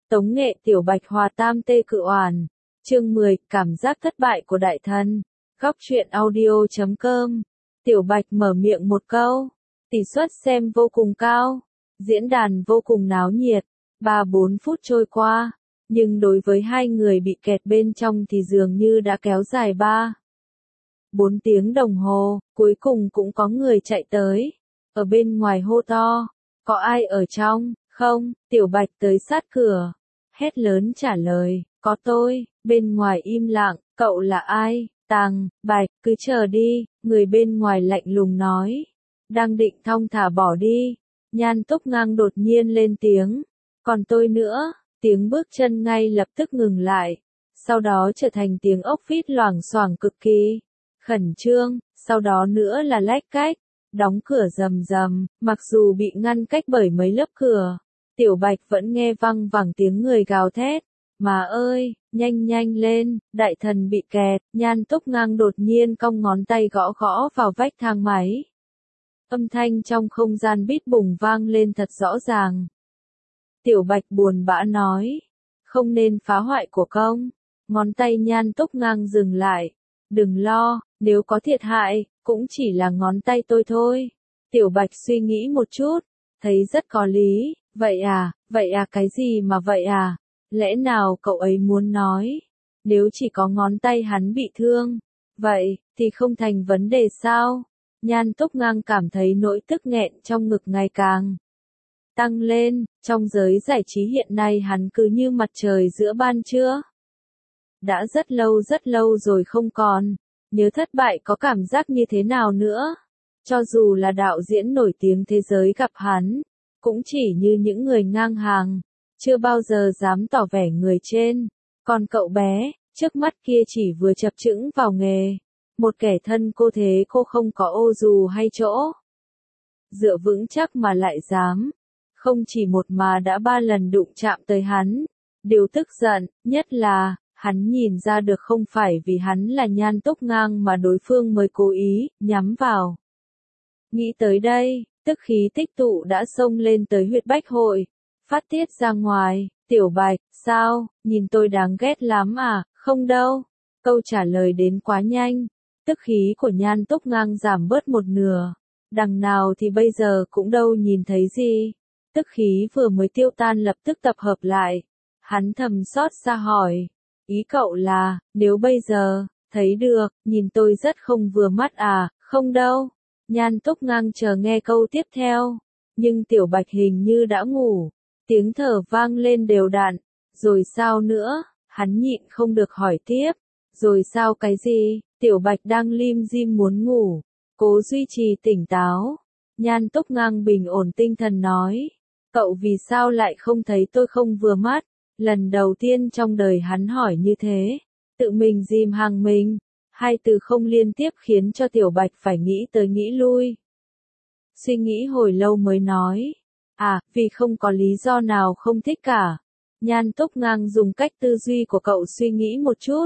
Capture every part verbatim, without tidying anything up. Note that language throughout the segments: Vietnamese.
Tống nghệ Tiểu Bạch hòa tam tê cự oản. Chương mười, cảm giác thất bại của đại thần. Góc truyện audio chấm com. Tiểu Bạch mở miệng một câu. Tỷ suất xem vô cùng cao. Diễn đàn vô cùng náo nhiệt. Ba bốn phút trôi qua. Nhưng đối với hai người bị kẹt bên trong thì dường như đã kéo dài ba bốn tiếng đồng hồ. Cuối cùng cũng có người chạy tới. Ở bên ngoài hô to. Có ai ở trong? Không. Tiểu Bạch tới sát cửa. Hét lớn trả lời. Có tôi. Bên ngoài im lặng. Cậu là ai? Tàng, Bạch, cứ chờ đi. Người bên ngoài lạnh lùng nói. Đang định thong thả bỏ đi. Nhan Túc Ngang đột nhiên lên tiếng. Còn tôi nữa. Tiếng bước chân ngay lập tức ngừng lại. Sau đó trở thành tiếng ốc vít loảng xoảng cực kỳ khẩn trương. Sau đó nữa là lách cách. Đóng cửa rầm rầm. Mặc dù bị ngăn cách bởi mấy lớp cửa, Tiểu Bạch vẫn nghe văng vẳng tiếng người gào thét. Mà ơi, nhanh nhanh lên, đại thần bị kẹt. Nhan Túc Ngang đột nhiên cong ngón tay gõ gõ vào vách thang máy. Âm thanh trong không gian bít bùng vang lên thật rõ ràng. Tiểu Bạch buồn bã nói. Không nên phá hoại của công. Ngón tay Nhan Túc Ngang dừng lại. Đừng lo, nếu có thiệt hại, cũng chỉ là ngón tay tôi thôi. Tiểu Bạch suy nghĩ một chút, thấy rất có lý. Vậy à, vậy à cái gì mà vậy à? Lẽ nào cậu ấy muốn nói, nếu chỉ có ngón tay hắn bị thương, vậy, thì không thành vấn đề sao? Nhan Túc Ngang cảm thấy nỗi tức nghẹn trong ngực ngày càng tăng lên. Trong giới giải trí hiện nay hắn cứ như mặt trời giữa ban trưa. Đã rất lâu rất lâu rồi không còn nhớ thất bại có cảm giác như thế nào nữa. Cho dù là đạo diễn nổi tiếng thế giới gặp hắn, cũng chỉ như những người ngang hàng, chưa bao giờ dám tỏ vẻ người trên. Còn cậu bé, trước mắt kia chỉ vừa chập chững vào nghề. Một kẻ thân cô thế cô không có ô dù hay chỗ dựa vững chắc mà lại dám. Không chỉ một mà đã ba lần đụng chạm tới hắn. Điều tức giận, nhất là, hắn nhìn ra được không phải vì hắn là Nhan Túc Ngang mà đối phương mới cố ý, nhắm vào. Nghĩ tới đây, tức khí tích tụ đã xông lên tới huyệt bách hội. Phát tiết ra ngoài. Tiểu Bạch, sao, nhìn tôi đáng ghét lắm à? Không đâu. Câu trả lời đến quá nhanh. Tức khí của Nhan Túc Ngang giảm bớt một nửa. Đằng nào thì bây giờ cũng đâu nhìn thấy gì. Tức khí vừa mới tiêu tan lập tức tập hợp lại. Hắn thầm xót xa hỏi. Ý cậu là, nếu bây giờ, thấy được, nhìn tôi rất không vừa mắt à? Không đâu. Nhan Túc Ngang chờ nghe câu tiếp theo. Nhưng Tiểu Bạch hình như đã ngủ. Tiếng thở vang lên đều đặn. Rồi sao nữa? Hắn nhịn không được hỏi tiếp. Rồi sao cái gì? Tiểu Bạch đang lim dim muốn ngủ. Cố duy trì tỉnh táo. Nhan Túc Ngang bình ổn tinh thần nói. Cậu vì sao lại không thấy tôi không vừa mắt? Lần đầu tiên trong đời hắn hỏi như thế. Tự mình dìm hàng mình. Hai từ không liên tiếp khiến cho Tiểu Bạch phải nghĩ tới nghĩ lui. Suy nghĩ hồi lâu mới nói. À, vì không có lý do nào không thích cả. Nhan Túc Ngang dùng cách tư duy của cậu suy nghĩ một chút.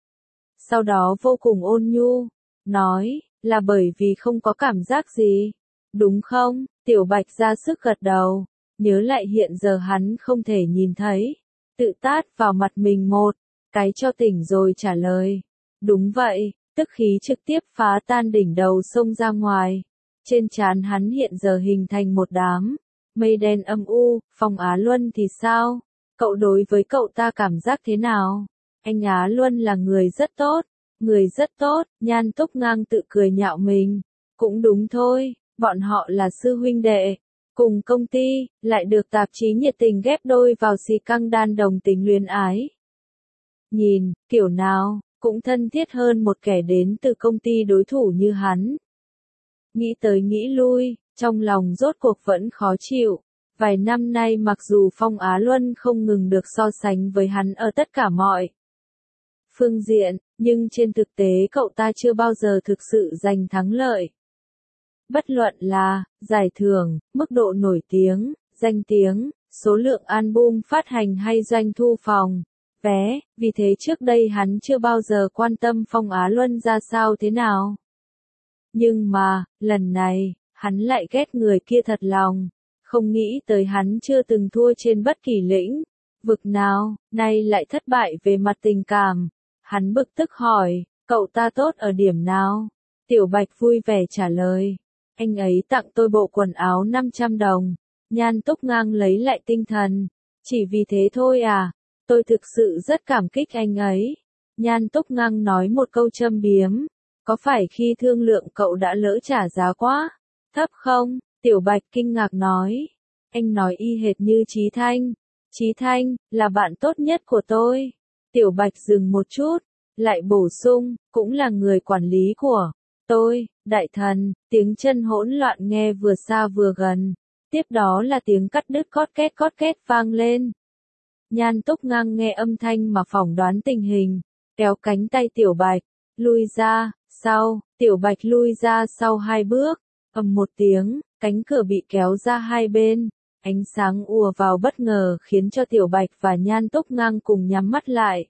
Sau đó vô cùng ôn nhu. Nói, là bởi vì không có cảm giác gì. Đúng không? Tiểu Bạch ra sức gật đầu. Nhớ lại hiện giờ hắn không thể nhìn thấy. Tự tát vào mặt mình một cái cho tỉnh rồi trả lời. Đúng vậy, tức khí trực tiếp phá tan đỉnh đầu xông ra ngoài. Trên trán hắn hiện giờ hình thành một đám mây đen âm u. Phong Á Luân thì sao? Cậu đối với cậu ta cảm giác thế nào? Anh Á Luân là người rất tốt. Người rất tốt. Nhan Túc Ngang tự cười nhạo mình. Cũng đúng thôi, bọn họ là sư huynh đệ. Cùng công ty, lại được tạp chí nhiệt tình ghép đôi vào xì căng đan đồng tính luyến ái. Nhìn, kiểu nào, cũng thân thiết hơn một kẻ đến từ công ty đối thủ như hắn. Nghĩ tới nghĩ lui, trong lòng rốt cuộc vẫn khó chịu. Vài năm nay mặc dù Phong Á Luân không ngừng được so sánh với hắn ở tất cả mọi phương diện, nhưng trên thực tế cậu ta chưa bao giờ thực sự giành thắng lợi. Bất luận là giải thưởng, mức độ nổi tiếng, danh tiếng, số lượng album phát hành hay doanh thu phòng vé, vì thế trước đây hắn chưa bao giờ quan tâm Phong Á Luân ra sao thế nào. Nhưng mà, lần này, hắn lại ghét người kia thật lòng, không nghĩ tới hắn chưa từng thua trên bất kỳ lĩnh Vực nào, nay lại thất bại về mặt tình cảm. Hắn bực tức hỏi, cậu ta tốt ở điểm nào? Tiểu Bạch vui vẻ trả lời, anh ấy tặng tôi bộ quần áo năm trăm đồng. Nhan Túc Ngang lấy lại tinh thần, chỉ vì thế thôi à? Tôi thực sự rất cảm kích anh ấy. Nhan Túc Ngang nói một câu châm biếm, có phải khi thương lượng cậu đã lỡ trả giá quá thấp không? Tiểu Bạch kinh ngạc nói, anh nói y hệt như Chí Thanh. Chí Thanh, là bạn tốt nhất của tôi. Tiểu Bạch dừng một chút, lại bổ sung, cũng là người quản lý của tôi. Đại thần, tiếng chân hỗn loạn nghe vừa xa vừa gần. Tiếp đó là tiếng cắt đứt cót két cót két vang lên. Nhan Túc Ngang nghe âm thanh mà phỏng đoán tình hình, kéo cánh tay Tiểu Bạch, lui ra, sau, Tiểu Bạch lui ra sau hai bước, ầm một tiếng, cánh cửa bị kéo ra hai bên, ánh sáng ùa vào bất ngờ khiến cho Tiểu Bạch và Nhan Túc Ngang cùng nhắm mắt lại.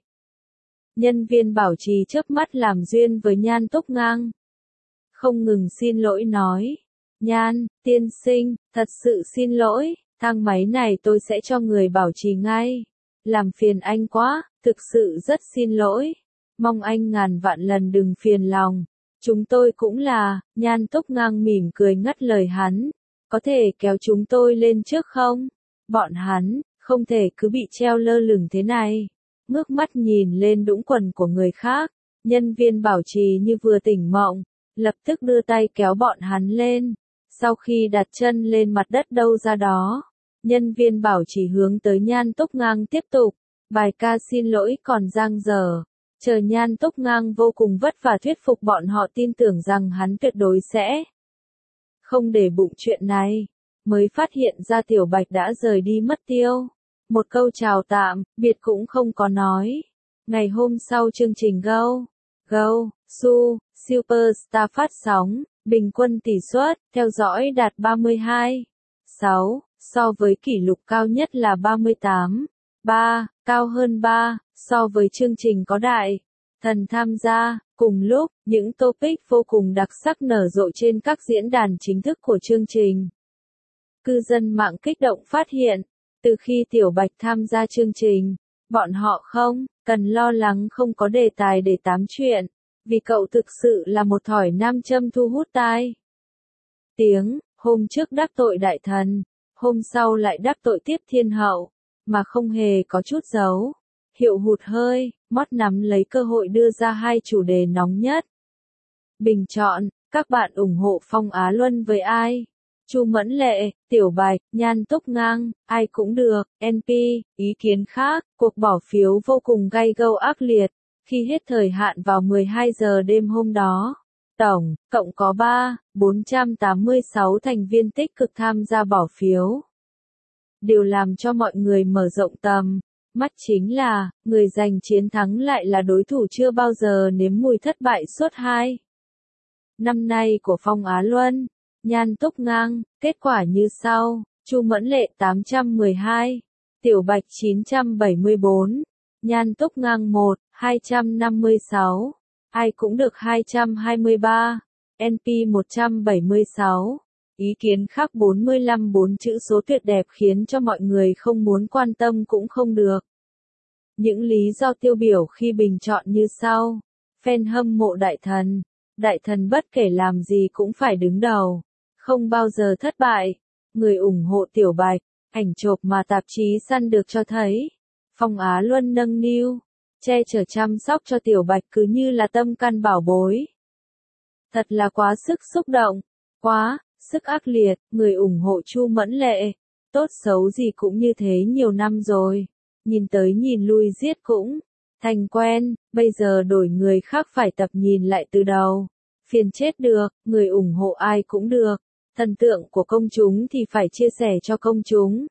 Nhân viên bảo trì chớp mắt làm duyên với Nhan Túc Ngang. Không ngừng xin lỗi nói, Nhan, tiên sinh, thật sự xin lỗi, thang máy này tôi sẽ cho người bảo trì ngay. Làm phiền anh quá, thực sự rất xin lỗi. Mong anh ngàn vạn lần đừng phiền lòng. Chúng tôi cũng là, Nhan Túc Ngang mỉm cười ngắt lời hắn. Có thể kéo chúng tôi lên trước không? Bọn hắn, không thể cứ bị treo lơ lửng thế này. Ngước mắt nhìn lên đũng quần của người khác. Nhân viên bảo trì như vừa tỉnh mộng, lập tức đưa tay kéo bọn hắn lên. Sau khi đặt chân lên mặt đất đâu ra đó, nhân viên bảo trì hướng tới Nhan Túc Ngang tiếp tục. Bài ca xin lỗi còn dang dở. Chờ Nhan Túc Ngang vô cùng vất vả thuyết phục bọn họ tin tưởng rằng hắn tuyệt đối sẽ không để bụng chuyện này, mới phát hiện ra Tiểu Bạch đã rời đi mất tiêu. Một câu chào tạm, biệt cũng không có nói. Ngày hôm sau chương trình Go, Go, Su, Superstar phát sóng, bình quân tỷ suất theo dõi đạt ba mươi hai phẩy sáu, so với kỷ lục cao nhất là ba mươi tám phẩy ba, cao hơn ba, so với chương trình có đại thần tham gia. Cùng lúc, những topic vô cùng đặc sắc nở rộ trên các diễn đàn chính thức của chương trình. Cư dân mạng kích động phát hiện, từ khi Tiểu Bạch tham gia chương trình, bọn họ không cần lo lắng không có đề tài để tám chuyện, vì cậu thực sự là một thỏi nam châm thu hút tai tiếng. Hôm trước đắc tội đại thần, hôm sau lại đắc tội tiếp thiên hậu, mà không hề có chút giấu hiệu hụt hơi, mót nắm lấy cơ hội đưa ra hai chủ đề nóng nhất. Bình chọn, các bạn ủng hộ Phong Á Luân với ai? Chu Mẫn Lệ, Tiểu Bạch, Nhan Túc Ngang, ai cũng được. en pê, ý kiến khác, cuộc bỏ phiếu vô cùng gay go ác liệt, khi hết thời hạn vào mười hai giờ đêm hôm đó. Tổng, cộng có ba nghìn bốn trăm tám mươi sáu thành viên tích cực tham gia bỏ phiếu. Điều làm cho mọi người mở rộng tầm mắt chính là, người giành chiến thắng lại là đối thủ chưa bao giờ nếm mùi thất bại suốt hai năm nay của Phong Á Luân. Nhan Túc Ngang, kết quả như sau, Chu Mẫn Lệ tám trăm mười hai, Tiểu Bạch chín trăm bảy mươi bốn, Nhan Túc Ngang một, hai trăm năm mươi sáu, ai cũng được hai trăm hai mươi ba, en pê một trăm bảy mươi sáu. Ý kiến khác bốn mươi lăm, bốn chữ số tuyệt đẹp khiến cho mọi người không muốn quan tâm cũng không được. Những lý do tiêu biểu khi bình chọn như sau. Fan hâm mộ đại thần. Đại thần bất kể làm gì cũng phải đứng đầu, không bao giờ thất bại. Người ủng hộ Tiểu Bạch, ảnh chụp mà tạp chí săn được cho thấy. Phong Á Luân nâng niu, che chở chăm sóc cho Tiểu Bạch cứ như là tâm can bảo bối. Thật là quá sức xúc động, quá sức ác liệt. Người ủng hộ Chu Mẫn Lệ, tốt xấu gì cũng như thế nhiều năm rồi, nhìn tới nhìn lui giết cũng thành quen, bây giờ đổi người khác phải tập nhìn lại từ đầu, phiền chết được. Người ủng hộ ai cũng được, thần tượng của công chúng thì phải chia sẻ cho công chúng.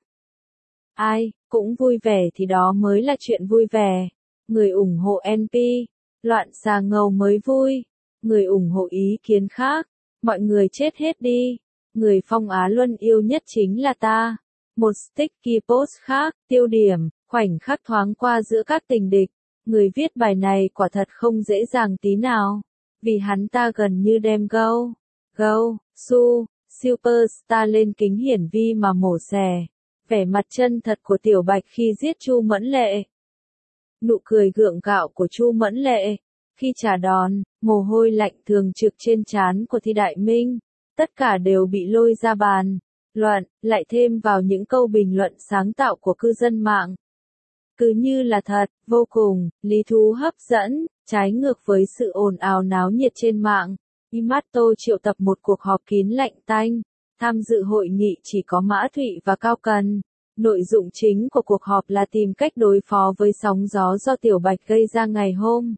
Ai cũng vui vẻ thì đó mới là chuyện vui vẻ. Người ủng hộ en pê, loạn xà ngầu mới vui. Người ủng hộ ý kiến khác, mọi người chết hết đi. Người Phong Á Luân yêu nhất chính là ta. Một sticky post khác, tiêu điểm, khoảnh khắc thoáng qua giữa các tình địch. Người viết bài này quả thật không dễ dàng tí nào, vì hắn ta gần như đem Go, Go, Su, Superstar lên kính hiển vi mà mổ xẻ. vẻ mặt chân thật của Tiểu Bạch khi giết Chu Mẫn Lệ. Nụ cười gượng gạo của Chu Mẫn Lệ, khi trả đòn, mồ hôi lạnh thường trực trên trán của Thi Đại Minh, tất cả đều bị lôi ra bàn luận, lại thêm vào những câu bình luận sáng tạo của cư dân mạng. Cứ như là thật, vô cùng, lý thú hấp dẫn, trái ngược với sự ồn ào náo nhiệt trên mạng. Yamato triệu tập một cuộc họp kín lạnh tanh, tham dự hội nghị chỉ có Mã Thụy và Cao Cần. Nội dụng chính của cuộc họp là tìm cách đối phó với sóng gió do Tiểu Bạch gây ra ngày hôm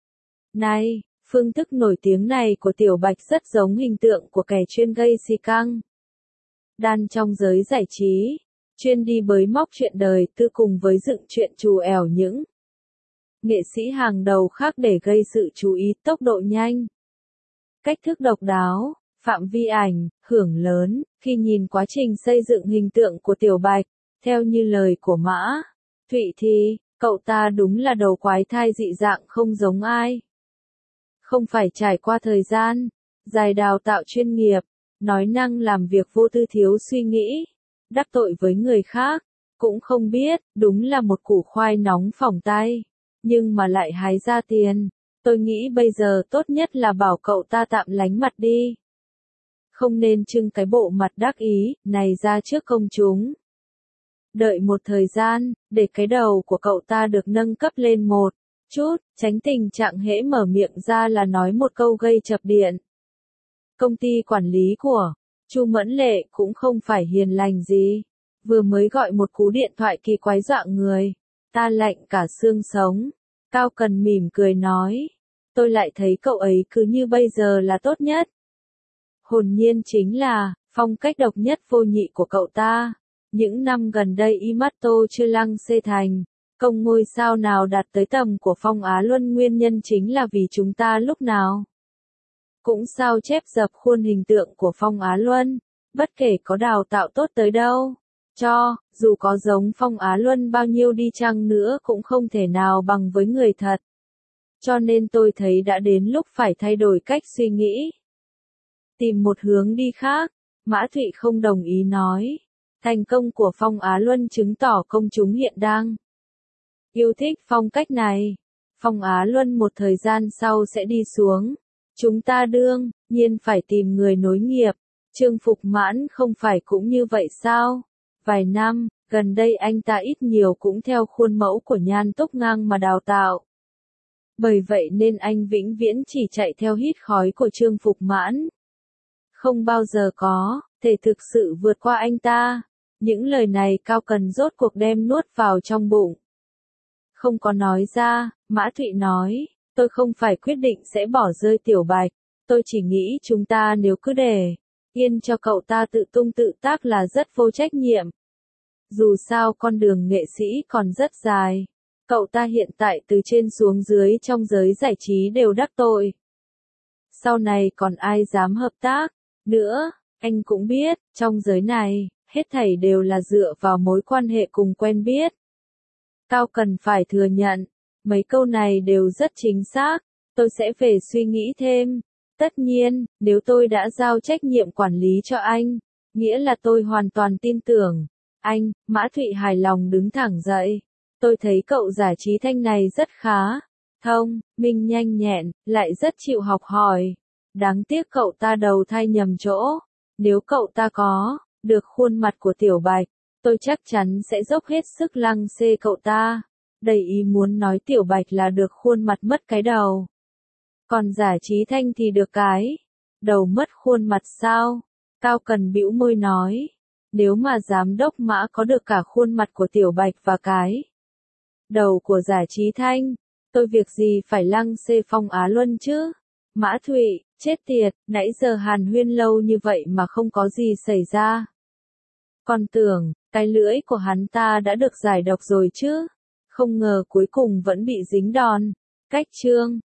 nay. Phương thức nổi tiếng này của Tiểu Bạch rất giống hình tượng của kẻ chuyên gây xì căng đan trong giới giải trí, chuyên đi bới móc chuyện đời tư cùng với dựng chuyện trù ẻo những nghệ sĩ hàng đầu khác để gây sự chú ý tốc độ nhanh. Cách thức độc đáo, phạm vi ảnh, hưởng lớn, khi nhìn quá trình xây dựng hình tượng của Tiểu Bạch, theo như lời của Mã Thụy thì, cậu ta đúng là đầu quái thai dị dạng không giống ai. Không phải trải qua thời gian dài đào tạo chuyên nghiệp, nói năng làm việc vô tư thiếu suy nghĩ, đắc tội với người khác, cũng không biết, đúng là một củ khoai nóng phỏng tay, nhưng mà lại hái ra tiền. Tôi nghĩ bây giờ tốt nhất là bảo cậu ta tạm lánh mặt đi. Không nên trưng cái bộ mặt đắc ý này ra trước công chúng. Đợi một thời gian, để cái đầu của cậu ta được nâng cấp lên một chút, tránh tình trạng hễ mở miệng ra là nói một câu gây chập điện. Công ty quản lý của Chu Mẫn Lệ cũng không phải hiền lành gì, vừa mới gọi một cú điện thoại kỳ quái dọa người ta lạnh cả xương sống. Cao Cần mỉm cười nói, tôi lại thấy cậu ấy cứ như bây giờ là tốt nhất. Hồn nhiên chính là phong cách độc nhất vô nhị của cậu ta. Những năm gần đây Yamato chưa lăng xê thành công ngôi sao nào đạt tới tầm của Phong Á Luân, nguyên nhân chính là vì chúng ta lúc nào cũng sao chép dập khuôn hình tượng của Phong Á Luân, bất kể có đào tạo tốt tới đâu. Cho, dù có giống Phong Á Luân bao nhiêu đi chăng nữa cũng không thể nào bằng với người thật. Cho nên tôi thấy đã đến lúc phải thay đổi cách suy nghĩ. Tìm một hướng đi khác. Mã Thụy không đồng ý nói. Thành công của Phong Á Luân chứng tỏ công chúng hiện đang yêu thích phong cách này. Phong Á Luân một thời gian sau sẽ đi xuống. Chúng ta đương nhiên phải tìm người nối nghiệp. Trương Phục Mãn không phải cũng như vậy sao? Vài năm gần đây anh ta ít nhiều cũng theo khuôn mẫu của Nhan Túc Ngang mà đào tạo. Bởi vậy nên anh vĩnh viễn chỉ chạy theo hít khói của Trương Phục Mãn. Không bao giờ có thể thực sự vượt qua anh ta. Những lời này Cao Cần rốt cuộc đem nuốt vào trong bụng. Không có nói ra, Mã Thụy nói, tôi không phải quyết định sẽ bỏ rơi Tiểu Bạch. Tôi chỉ nghĩ chúng ta nếu cứ để yên cho cậu ta tự tung tự tác là rất vô trách nhiệm. Dù sao con đường nghệ sĩ còn rất dài. Cậu ta hiện tại từ trên xuống dưới trong giới giải trí đều đắc tội. Sau này còn ai dám hợp tác nữa, anh cũng biết, trong giới này, hết thảy đều là dựa vào mối quan hệ cùng quen biết. Cao Cần phải thừa nhận, mấy câu này đều rất chính xác, tôi sẽ về suy nghĩ thêm. Tất nhiên, nếu tôi đã giao trách nhiệm quản lý cho anh, nghĩa là tôi hoàn toàn tin tưởng. Anh, Mã Thụy hài lòng đứng thẳng dậy. Tôi thấy cậu giải trí thanh này rất khá. Thông, minh nhanh nhẹn, lại rất chịu học hỏi. Đáng tiếc cậu ta đầu thai nhầm chỗ. Nếu cậu ta có được khuôn mặt của Tiểu Bạch, tôi chắc chắn sẽ dốc hết sức lăng xê cậu ta. Đầy ý muốn nói Tiểu Bạch là được khuôn mặt mất cái đầu. Còn giải trí thanh thì được cái đầu mất khuôn mặt sao? Cao Cần bĩu môi nói. Nếu mà giám đốc Mã có được cả khuôn mặt của Tiểu Bạch và cái đầu của giải trí thanh, tôi việc gì phải lăng xê Phong Á Luân chứ? Mã Thụy, chết tiệt, nãy giờ hàn huyên lâu như vậy mà không có gì xảy ra. Còn tưởng, cái lưỡi của hắn ta đã được giải độc rồi chứ. Không ngờ cuối cùng vẫn bị dính đòn. Cách chương